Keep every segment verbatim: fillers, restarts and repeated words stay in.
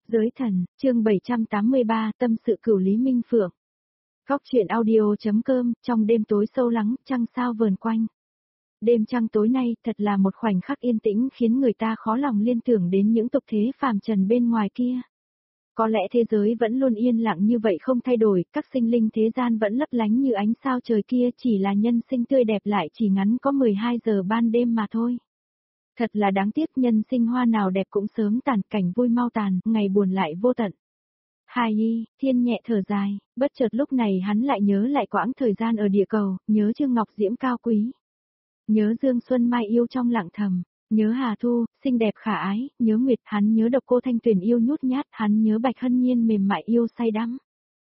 Giới thần, chương bảy trăm tám mươi ba, tâm sự Cửu Lý Minh Phượng. Góc truyện audio.com, trong đêm tối sâu lắng, trăng sao vờn quanh. Đêm trăng tối nay thật là một khoảnh khắc yên tĩnh khiến người ta khó lòng liên tưởng đến những tục thế phàm trần bên ngoài kia. Có lẽ thế giới vẫn luôn yên lặng như vậy không thay đổi, các sinh linh thế gian vẫn lấp lánh như ánh sao trời kia, chỉ là nhân sinh tươi đẹp lại chỉ ngắn có mười hai giờ ban đêm mà thôi. Thật là đáng tiếc, nhân sinh hoa nào đẹp cũng sớm tàn, cảnh vui mau tàn, ngày buồn lại vô tận. Hài nhi, Thiên nhẹ thở dài, bất chợt lúc này hắn lại nhớ lại quãng thời gian ở địa cầu, nhớ Trương Ngọc Diễm cao quý. Nhớ Dương Xuân Mai yêu trong lặng thầm, nhớ Hà Thu, xinh đẹp khả ái, nhớ Nguyệt, hắn nhớ Độc Cô Thanh Tuyền yêu nhút nhát, hắn nhớ Bạch Hân Nhiên mềm mại yêu say đắm.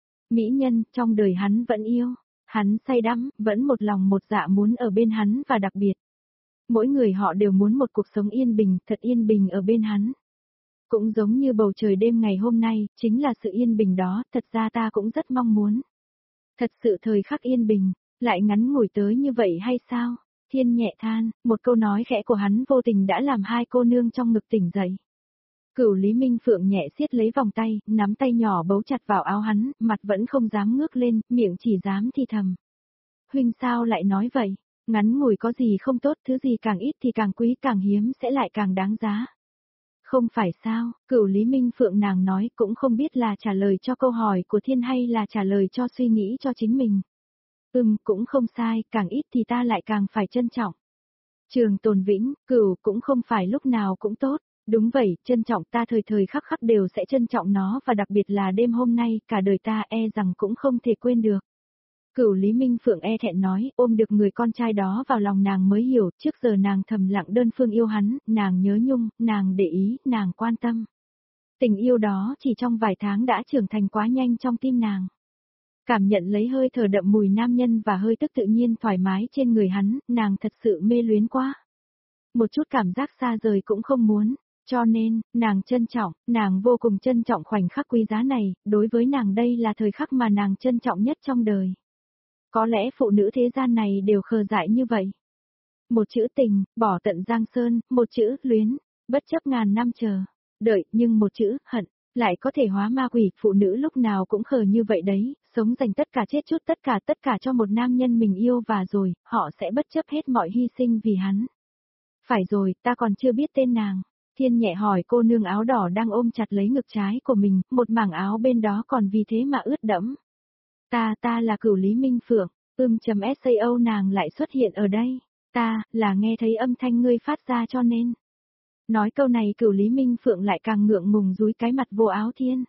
Mỹ nhân, trong đời hắn vẫn yêu, hắn say đắm, vẫn một lòng một dạ muốn ở bên hắn và đặc biệt. Mỗi người họ đều muốn một cuộc sống yên bình, thật yên bình ở bên hắn. Cũng giống như bầu trời đêm ngày hôm nay, chính là sự yên bình đó, thật ra ta cũng rất mong muốn. Thật sự thời khắc yên bình, lại ngắn ngủi tới như vậy hay sao? Thiên nhẹ than, một câu nói khẽ của hắn vô tình đã làm hai cô nương trong ngực tỉnh dậy. Cửu Lý Minh Phượng nhẹ siết lấy vòng tay, nắm tay nhỏ bấu chặt vào áo hắn, mặt vẫn không dám ngước lên, miệng chỉ dám thì thầm. Huynh sao lại nói vậy? Ngắn ngủi có gì không tốt, thứ gì càng ít thì càng quý, càng hiếm sẽ lại càng đáng giá. Không phải sao, Cửu Lý Minh Phượng nàng nói cũng không biết là trả lời cho câu hỏi của Thiên hay là trả lời cho suy nghĩ cho chính mình. Ừm, cũng không sai, càng ít thì ta lại càng phải trân trọng. Trường tồn vĩnh, Cửu cũng không phải lúc nào cũng tốt. Đúng vậy, trân trọng, ta thời thời khắc khắc đều sẽ trân trọng nó, và đặc biệt là đêm hôm nay, cả đời ta e rằng cũng không thể quên được. Cửu Lý Minh Phượng e thẹn nói, ôm được người con trai đó vào lòng nàng mới hiểu, trước giờ nàng thầm lặng đơn phương yêu hắn, nàng nhớ nhung, nàng để ý, nàng quan tâm. Tình yêu đó chỉ trong vài tháng đã trưởng thành quá nhanh trong tim nàng. Cảm nhận lấy hơi thở đậm mùi nam nhân và hơi tức tự nhiên thoải mái trên người hắn, nàng thật sự mê luyến quá. Một chút cảm giác xa rời cũng không muốn, cho nên, nàng trân trọng, nàng vô cùng trân trọng khoảnh khắc quý giá này, đối với nàng đây là thời khắc mà nàng trân trọng nhất trong đời. Có lẽ phụ nữ thế gian này đều khờ dại như vậy. Một chữ tình, bỏ tận giang sơn, một chữ luyến, bất chấp ngàn năm chờ, đợi, nhưng một chữ hận, lại có thể hóa ma quỷ. Phụ nữ lúc nào cũng khờ như vậy đấy, sống dành tất cả chết chút tất cả tất cả cho một nam nhân mình yêu và rồi, họ sẽ bất chấp hết mọi hy sinh vì hắn. Phải rồi, ta còn chưa biết tên nàng. Thiên nhẹ hỏi cô nương áo đỏ đang ôm chặt lấy ngực trái của mình, một mảng áo bên đó còn vì thế mà ướt đẫm. Ta, ta là Cửu Lý Minh Phượng, ưm chấm sao nàng lại xuất hiện ở đây, ta, là nghe thấy âm thanh ngươi phát ra cho nên. Nói câu này Cửu Lý Minh Phượng lại càng ngượng ngùng dúi cái mặt vô áo thiên.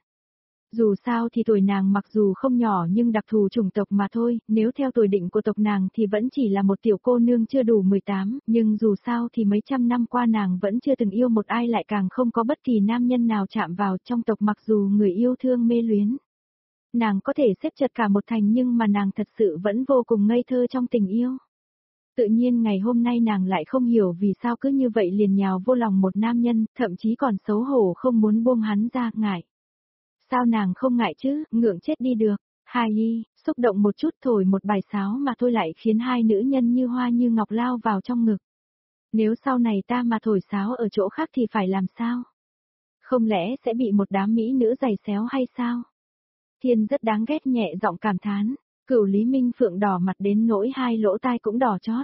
Dù sao thì tuổi nàng mặc dù không nhỏ nhưng đặc thù chủng tộc mà thôi, nếu theo tuổi định của tộc nàng thì vẫn chỉ là một tiểu cô nương chưa đủ mười tám, nhưng dù sao thì mấy trăm năm qua nàng vẫn chưa từng yêu một ai, lại càng không có bất kỳ nam nhân nào chạm vào trong tộc mặc dù người yêu thương mê luyến. Nàng có thể xếp chật cả một thành nhưng mà nàng thật sự vẫn vô cùng ngây thơ trong tình yêu. Tự nhiên ngày hôm nay nàng lại không hiểu vì sao cứ như vậy liền nhào vô lòng một nam nhân, thậm chí còn xấu hổ không muốn buông hắn ra, ngại. Sao nàng không ngại chứ, ngượng chết đi được. Hài nhi, xúc động một chút thổi một bài sáo mà thôi lại khiến hai nữ nhân như hoa như ngọc lao vào trong ngực. Nếu sau này ta mà thổi sáo ở chỗ khác thì phải làm sao? Không lẽ sẽ bị một đám mỹ nữ giày xéo hay sao? Thiên rất đáng ghét nhẹ giọng cảm thán, Cửu Lý Minh Phượng đỏ mặt đến nỗi hai lỗ tai cũng đỏ chót.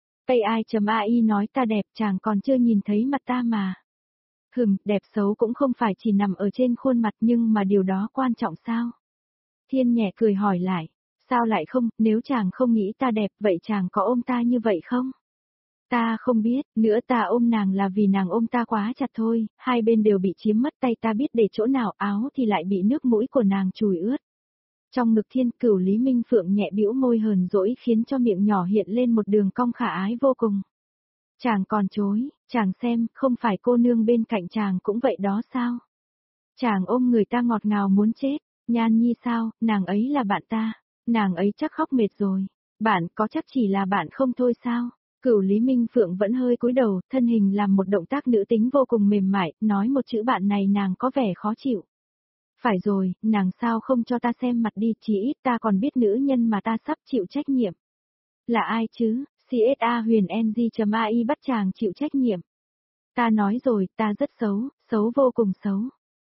a i.ai nói ta đẹp, chàng còn chưa nhìn thấy mặt ta mà. Hừm, đẹp xấu cũng không phải chỉ nằm ở trên khuôn mặt nhưng mà điều đó quan trọng sao? Thiên nhẹ cười hỏi lại, sao lại không, nếu chàng không nghĩ ta đẹp vậy chàng có ôm ta như vậy không? Ta không biết, nữa ta ôm nàng là vì nàng ôm ta quá chặt thôi, hai bên đều bị chiếm mất tay ta biết để chỗ nào, áo thì lại bị nước mũi của nàng chùi ướt. Trong ngực Thiên, Cửu Lý Minh Phượng nhẹ bĩu môi hờn dỗi khiến cho miệng nhỏ hiện lên một đường cong khả ái vô cùng. Chàng còn chối, chàng xem, không phải cô nương bên cạnh chàng cũng vậy đó sao? Chàng ôm người ta ngọt ngào muốn chết, Nhan Nhi sao, nàng ấy là bạn ta, nàng ấy chắc khóc mệt rồi, bạn có chắc chỉ là bạn không thôi sao? Cửu Lý Minh Phượng vẫn hơi cúi đầu, thân hình làm một động tác nữ tính vô cùng mềm mại, nói một chữ bạn này nàng có vẻ khó chịu. Phải rồi, nàng sao không cho ta xem mặt đi, chỉ ít ta còn biết nữ nhân mà ta sắp chịu trách nhiệm. Là ai chứ, xê ét a huyền ng.ai bắt chàng chịu trách nhiệm. Ta nói rồi, ta rất xấu, xấu vô cùng xấu.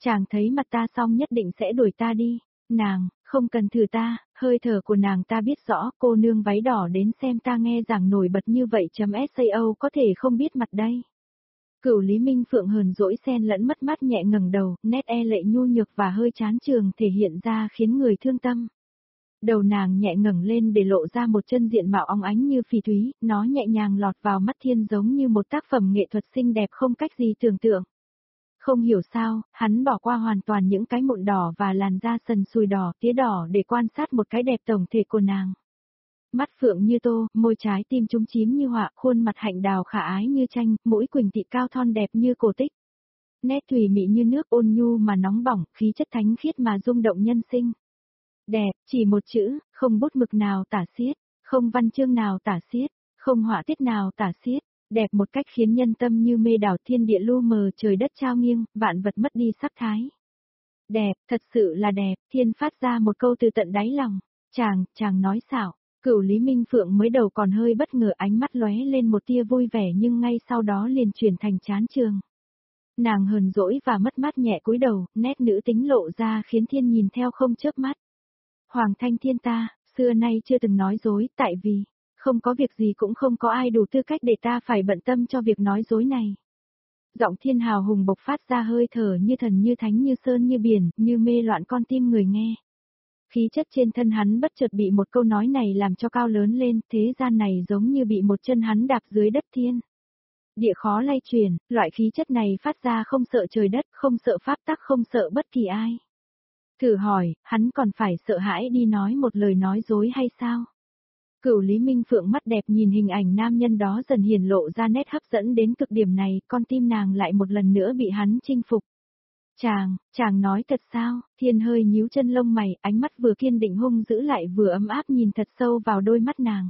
Chàng thấy mặt ta xong nhất định sẽ đuổi ta đi. Nàng, không cần thử ta, hơi thở của nàng ta biết rõ, cô nương váy đỏ đến xem ta nghe giảng nổi bật như vậy chấm sao có thể không biết mặt đây. Cửu Lý Minh Phượng hờn dỗi xen lẫn mất mát nhẹ ngẩng đầu, nét e lệ nhu nhược và hơi chán trường thể hiện ra khiến người thương tâm. Đầu nàng nhẹ ngẩng lên để lộ ra một chân diện mạo óng ánh như phỉ thúy, nó nhẹ nhàng lọt vào mắt Thiên giống như một tác phẩm nghệ thuật xinh đẹp không cách gì tưởng tượng. Không hiểu sao, hắn bỏ qua hoàn toàn những cái mụn đỏ và làn da sần sùi đỏ, tía đỏ để quan sát một cái đẹp tổng thể của nàng. Mắt phượng như tô, môi trái tim trúng chím như họa, khuôn mặt hạnh đào khả ái như tranh, mũi quỳnh tị cao thon đẹp như cổ tích. Nét thùy mị như nước ôn nhu mà nóng bỏng, khí chất thánh khiết mà rung động nhân sinh. Đẹp, chỉ một chữ, không bút mực nào tả xiết, không văn chương nào tả xiết, không họa tiết nào tả xiết. Đẹp một cách khiến nhân tâm như mê đảo, thiên địa lu mờ, trời đất trao nghiêng, vạn vật mất đi sắc thái. Đẹp, thật sự là đẹp, Thiên phát ra một câu từ tận đáy lòng. Chàng, chàng nói xảo. Cửu Lý Minh Phượng mới đầu còn hơi bất ngờ, ánh mắt lóe lên một tia vui vẻ nhưng ngay sau đó liền chuyển thành chán trường. Nàng hờn dỗi và mất mát nhẹ cúi đầu, nét nữ tính lộ ra khiến Thiên nhìn theo không chớp mắt. Hoàng Thanh Thiên ta, xưa nay chưa từng nói dối, tại vì không có việc gì cũng không có ai đủ tư cách để ta phải bận tâm cho việc nói dối này. Giọng Thiên hào hùng bộc phát ra hơi thở như thần như thánh như sơn như biển, như mê loạn con tim người nghe. Khí chất trên thân hắn bất chợt bị một câu nói này làm cho cao lớn lên, thế gian này giống như bị một chân hắn đạp dưới đất thiên. Địa khó lay chuyển, loại khí chất này phát ra không sợ trời đất, không sợ pháp tắc, không sợ bất kỳ ai. Thử hỏi, hắn còn phải sợ hãi đi nói một lời nói dối hay sao? Cửu Lý Minh Phượng mắt đẹp nhìn hình ảnh nam nhân đó dần hiển lộ ra nét hấp dẫn đến cực điểm này, con tim nàng lại một lần nữa bị hắn chinh phục. Chàng, chàng nói thật sao? Thiên hơi nhíu chân lông mày, ánh mắt vừa kiên định hung dữ lại vừa ấm áp nhìn thật sâu vào đôi mắt nàng.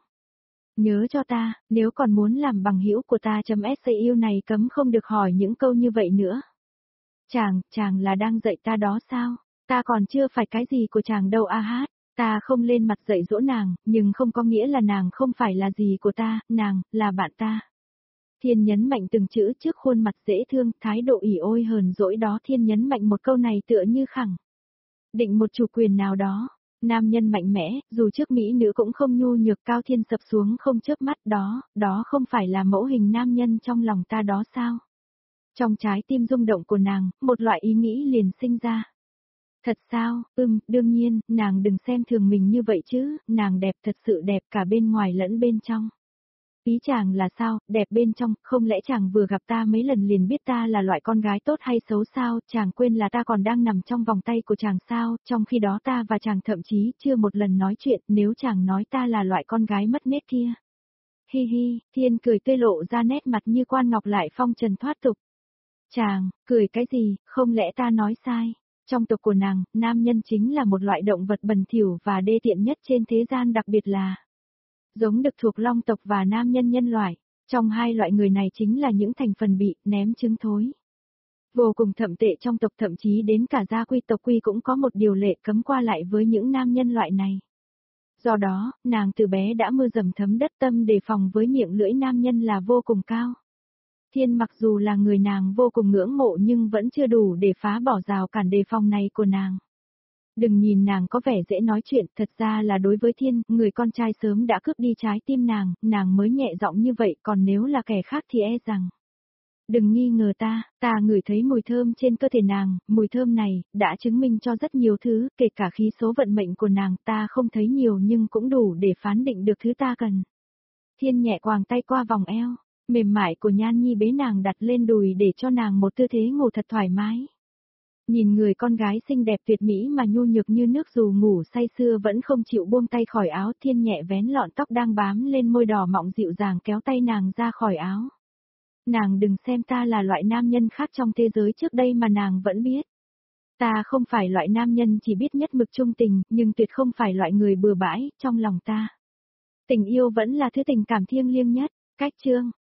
Nhớ cho ta, nếu còn muốn làm bằng hữu của ta chấm sao này cấm không được hỏi những câu như vậy nữa. Chàng, chàng là đang dạy ta đó sao? Ta còn chưa phải cái gì của chàng đâu a hát. Ta không lên mặt dạy dỗ nàng, nhưng không có nghĩa là nàng không phải là gì của ta, nàng, là bạn ta. Thiên nhấn mạnh từng chữ trước khuôn mặt dễ thương, thái độ ỉ ôi hờn dỗi đó. Thiên nhấn mạnh một câu này tựa như khẳng định một chủ quyền nào đó. Nam nhân mạnh mẽ, dù trước mỹ nữ cũng không nhu nhược. Cao Thiên sập xuống không chớp mắt, đó, đó không phải là mẫu hình nam nhân trong lòng ta đó sao? Trong trái tim rung động của nàng, một loại ý nghĩ liền sinh ra. Thật sao, ừm, đương nhiên, nàng đừng xem thường mình như vậy chứ, nàng đẹp thật sự đẹp cả bên ngoài lẫn bên trong. Ý chàng là sao, đẹp bên trong, không lẽ chàng vừa gặp ta mấy lần liền biết ta là loại con gái tốt hay xấu sao, chàng quên là ta còn đang nằm trong vòng tay của chàng sao, trong khi đó ta và chàng thậm chí chưa một lần nói chuyện, nếu chàng nói ta là loại con gái mất nết kia. Hi hi, Thiên cười tươi lộ ra nét mặt như quan ngọc lại phong trần thoát tục. Chàng, cười cái gì, không lẽ ta nói sai? Trong tộc của nàng, nam nhân chính là một loại động vật bẩn thỉu và đê tiện nhất trên thế gian, đặc biệt là giống đực thuộc long tộc và nam nhân nhân loại. Trong hai loại người này chính là những thành phần bị ném trứng thối. Vô cùng thậm tệ trong tộc, thậm chí đến cả gia quy tộc quy cũng có một điều lệ cấm qua lại với những nam nhân loại này. Do đó, nàng từ bé đã mưa dầm thấm đất, tâm đề phòng với miệng lưỡi nam nhân là vô cùng cao. Thiên mặc dù là người nàng vô cùng ngưỡng mộ nhưng vẫn chưa đủ để phá bỏ rào cản đề phòng này của nàng. Đừng nhìn nàng có vẻ dễ nói chuyện, thật ra là đối với Thiên, người con trai sớm đã cướp đi trái tim nàng, nàng mới nhẹ giọng như vậy, còn nếu là kẻ khác thì e rằng. Đừng nghi ngờ ta, ta ngửi thấy mùi thơm trên cơ thể nàng, mùi thơm này, đã chứng minh cho rất nhiều thứ, kể cả khí số vận mệnh của nàng, ta không thấy nhiều nhưng cũng đủ để phán định được thứ ta cần. Thiên nhẹ quàng tay qua vòng eo, mềm mại của Nhan Nhi bế nàng đặt lên đùi để cho nàng một tư thế ngủ thật thoải mái. Nhìn người con gái xinh đẹp tuyệt mỹ mà nhu nhược như nước dù ngủ say sưa vẫn không chịu buông tay khỏi áo, Thiên nhẹ vén lọn tóc đang bám lên môi đỏ mọng dịu dàng kéo tay nàng ra khỏi áo. Nàng đừng xem ta là loại nam nhân khác trong thế giới trước đây mà nàng vẫn biết. Ta không phải loại nam nhân chỉ biết nhất mực trung tình, nhưng tuyệt không phải loại người bừa bãi, trong lòng ta. Tình yêu vẫn là thứ tình cảm thiêng liêng nhất. Cách chương